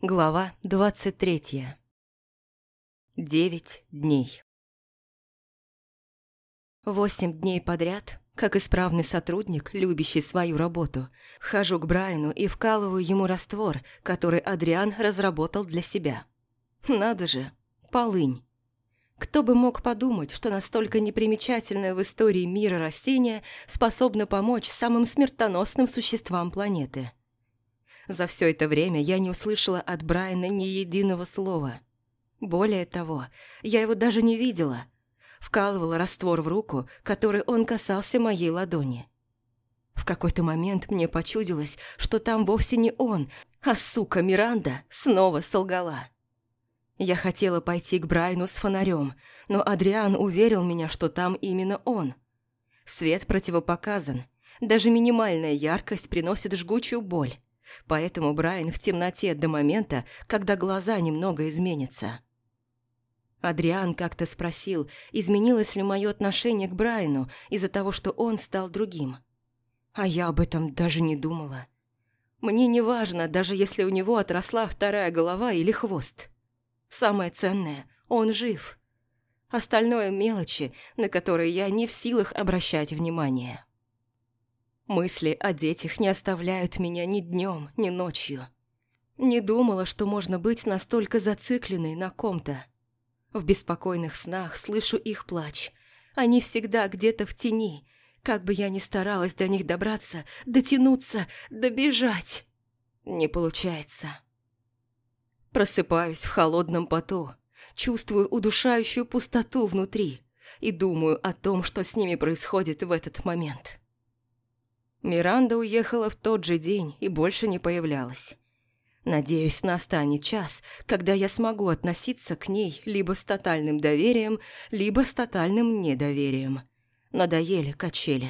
Глава 23. 9 дней. 8 дней подряд, как исправный сотрудник, любящий свою работу, хожу к Брайану и вкалываю ему раствор, который Адриан разработал для себя. Надо же, полынь. Кто бы мог подумать, что настолько непримечательное в истории мира растение способно помочь самым смертоносным существам планеты. За все это время я не услышала от Брайана ни единого слова. Более того, я его даже не видела. Вкалывала раствор в руку, который он касался моей ладони. В какой-то момент мне почудилось, что там вовсе не он, а сука Миранда снова солгала. Я хотела пойти к Брайану с фонарем, но Адриан уверил меня, что там именно он. Свет противопоказан, даже минимальная яркость приносит жгучую боль. Поэтому Брайан в темноте до момента, когда глаза немного изменятся. Адриан как-то спросил, изменилось ли мое отношение к Брайану из-за того, что он стал другим. А я об этом даже не думала. Мне не важно, даже если у него отросла вторая голова или хвост. Самое ценное – он жив. Остальное – мелочи, на которые я не в силах обращать внимание. Мысли о детях не оставляют меня ни днем, ни ночью. Не думала, что можно быть настолько зацикленной на ком-то. В беспокойных снах слышу их плач. Они всегда где-то в тени. Как бы я ни старалась до них добраться, дотянуться, добежать. Не получается. Просыпаюсь в холодном поту, чувствую удушающую пустоту внутри и думаю о том, что с ними происходит в этот момент. Миранда уехала в тот же день и больше не появлялась. Надеюсь, настанет час, когда я смогу относиться к ней либо с тотальным доверием, либо с тотальным недоверием. Надоели качели.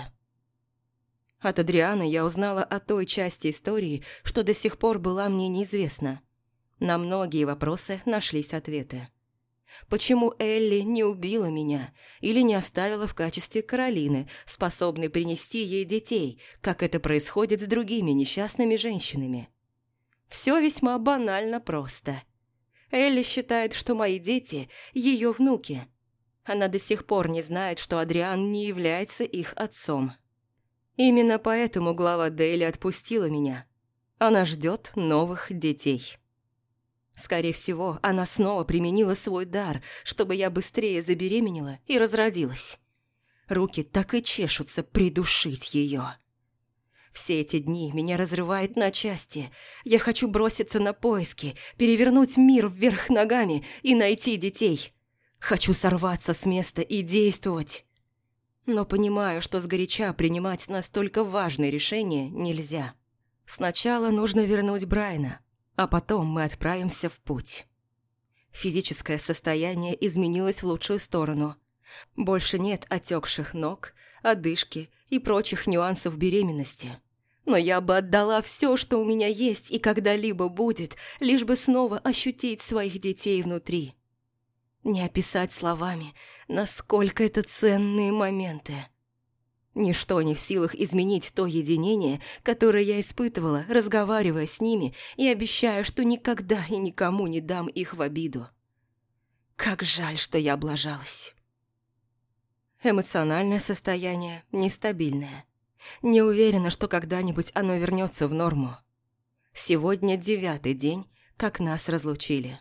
От Адриана я узнала о той части истории, что до сих пор была мне неизвестна. На многие вопросы нашлись ответы. Почему Элли не убила меня или не оставила в качестве Каролины, способной принести ей детей, как это происходит с другими несчастными женщинами? Все весьма банально просто. Элли считает, что мои дети – ее внуки. Она до сих пор не знает, что Адриан не является их отцом. Именно поэтому глава Дейли отпустила меня. Она ждет новых детей. Скорее всего, она снова применила свой дар, чтобы я быстрее забеременела и разродилась. Руки так и чешутся придушить ее. Все эти дни меня разрывает на части. Я хочу броситься на поиски, перевернуть мир вверх ногами и найти детей. Хочу сорваться с места и действовать. Но понимаю, что сгоряча принимать настолько важные решения нельзя. Сначала нужно вернуть Брайана. А потом мы отправимся в путь. Физическое состояние изменилось в лучшую сторону. Больше нет отекших ног, одышки и прочих нюансов беременности. Но я бы отдала все, что у меня есть и когда-либо будет, лишь бы снова ощутить своих детей внутри. Не описать словами, насколько это ценные моменты. Ничто не в силах изменить то единение, которое я испытывала, разговаривая с ними и обещая, что никогда и никому не дам их в обиду. Как жаль, что я облажалась. Эмоциональное состояние нестабильное. Не уверена, что когда-нибудь оно вернется в норму. Сегодня 9-й день, как нас разлучили.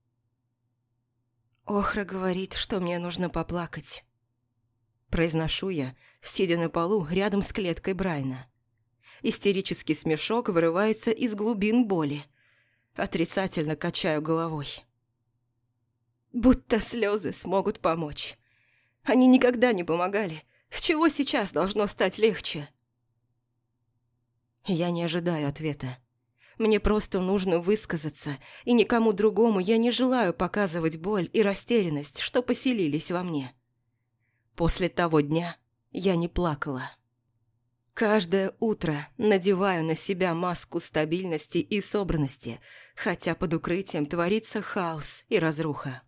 Охра говорит, что мне нужно поплакать. Произношу я, сидя на полу рядом с клеткой Брайана. Истерический смешок вырывается из глубин боли. Отрицательно качаю головой. Будто слезы смогут помочь. Они никогда не помогали. С чего сейчас должно стать легче? Я не ожидаю ответа. Мне просто нужно высказаться, и никому другому я не желаю показывать боль и растерянность, что поселились во мне. После того дня я не плакала. Каждое утро надеваю на себя маску стабильности и собранности, хотя под укрытием творится хаос и разруха.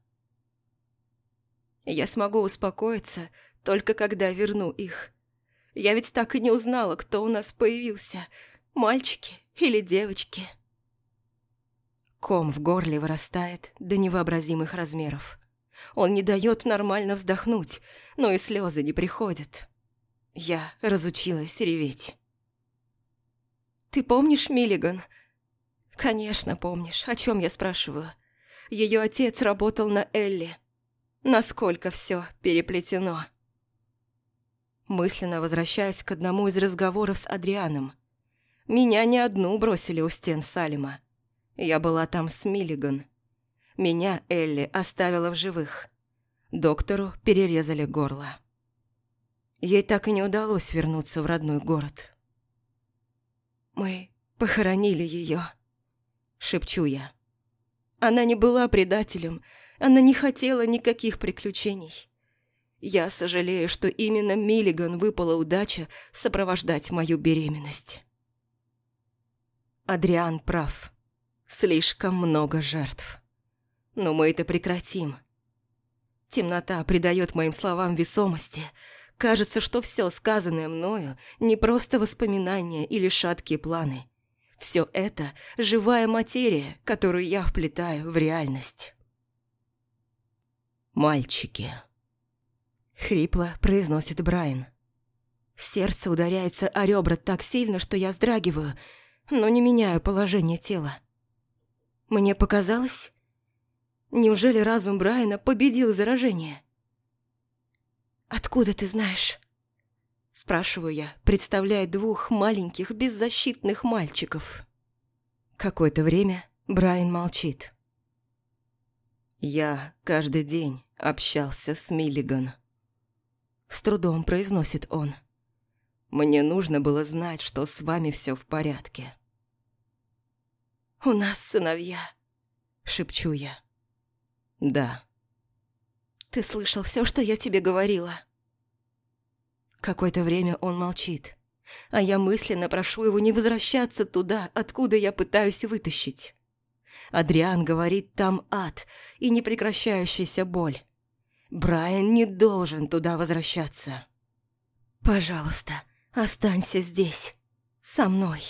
Я смогу успокоиться только когда верну их. Я ведь так и не узнала, кто у нас появился, мальчики или девочки. Ком в горле вырастает до невообразимых размеров. Он не дает нормально вздохнуть, но и слезы не приходят. Я разучилась реветь. «Ты помнишь Миллиган?» «Конечно, помнишь. О чем я спрашиваю? Ее отец работал на Элли. Насколько все переплетено?» Мысленно возвращаюсь к одному из разговоров с Адрианом. Меня не одну бросили у стен Салема. Я была там с Миллиган. Меня Элли оставила в живых. Доктору перерезали горло. Ей так и не удалось вернуться в родной город. «Мы похоронили ее», — шепчу я. Она не была предателем, она не хотела никаких приключений. Я сожалею, что именно Миллиган выпала удача сопровождать мою беременность. Адриан прав. Слишком много жертв. Но мы это прекратим. Темнота придает моим словам весомости. Кажется, что все сказанное мною не просто воспоминания или шаткие планы. Все это – живая материя, которую я вплетаю в реальность. «Мальчики», – хрипло произносит Брайан. Сердце ударяется о ребра так сильно, что я вздрагиваю, но не меняю положение тела. Мне показалось? Неужели разум Брайана победил заражение? «Откуда ты знаешь?» Спрашиваю я, представляя двух маленьких беззащитных мальчиков. Какое-то время Брайан молчит. «Я каждый день общался с Миллиган», — с трудом произносит он. «Мне нужно было знать, что с вами все в порядке». «У нас сыновья», — шепчу я. «Да». «Ты слышал все, что я тебе говорила?» Какое-то время он молчит, а я мысленно прошу его не возвращаться туда, откуда я пытаюсь вытащить. Адриан говорит, там ад и непрекращающаяся боль. Брайан не должен туда возвращаться. «Пожалуйста, останься здесь, со мной».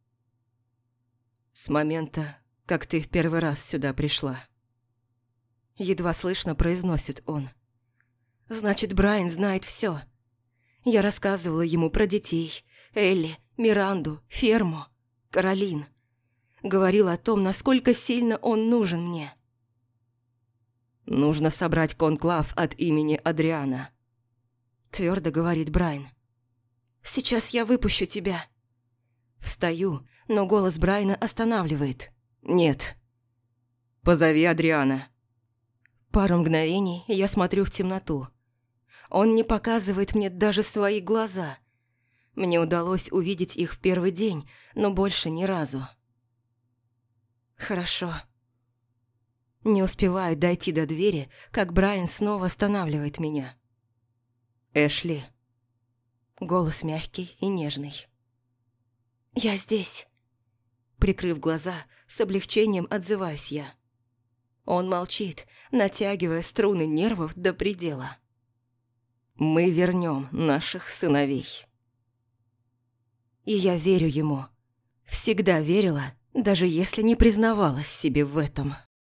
«С момента, как ты в первый раз сюда пришла», — едва слышно произносит он. «Значит, Брайан знает все. Я рассказывала ему про детей, Элли, Миранду, ферму, Каролин. Говорила о том, насколько сильно он нужен мне». «Нужно собрать конклав от имени Адриана», — твердо говорит Брайан. «Сейчас я выпущу тебя». Встаю, но голос Брайана останавливает. «Нет». «Позови Адриана». Пару мгновений я смотрю в темноту. Он не показывает мне даже свои глаза. Мне удалось увидеть их в первый день, но больше ни разу. «Хорошо». Не успеваю дойти до двери, как Брайан снова останавливает меня. «Эшли». Голос мягкий и нежный. «Я здесь». Прикрыв глаза, с облегчением отзываюсь я. Он молчит, натягивая струны нервов до предела. «Мы вернем наших сыновей». И я верю ему. Всегда верила, даже если не признавалась себе в этом.